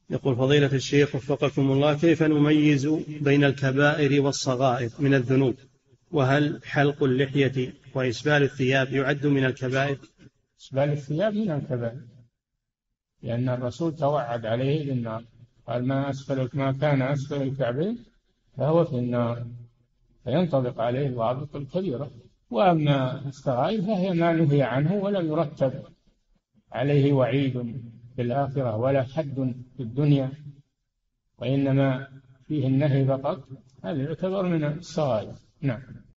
يقول فضيلة الشيخ وفقكم الله، كيف نميز بين الكبائر والصغائر من الذنوب؟ وهل حلق اللحية وإسبال الثياب يعد من الكبائر؟ إسبال الثياب من الكبائر، لأن الرسول توعد عليه بالنار، قال ما كان أسفل الكعبين فهو في النار، فينطبق عليه ضابط الكبيرة. وأما الصغائر فهي ما نهي عنه ولم يرتب عليه وعيد في الآخرة ولا حد في الدنيا، وإنما فيه النهي فقط، هذا يعتبر من الصغائر. نعم.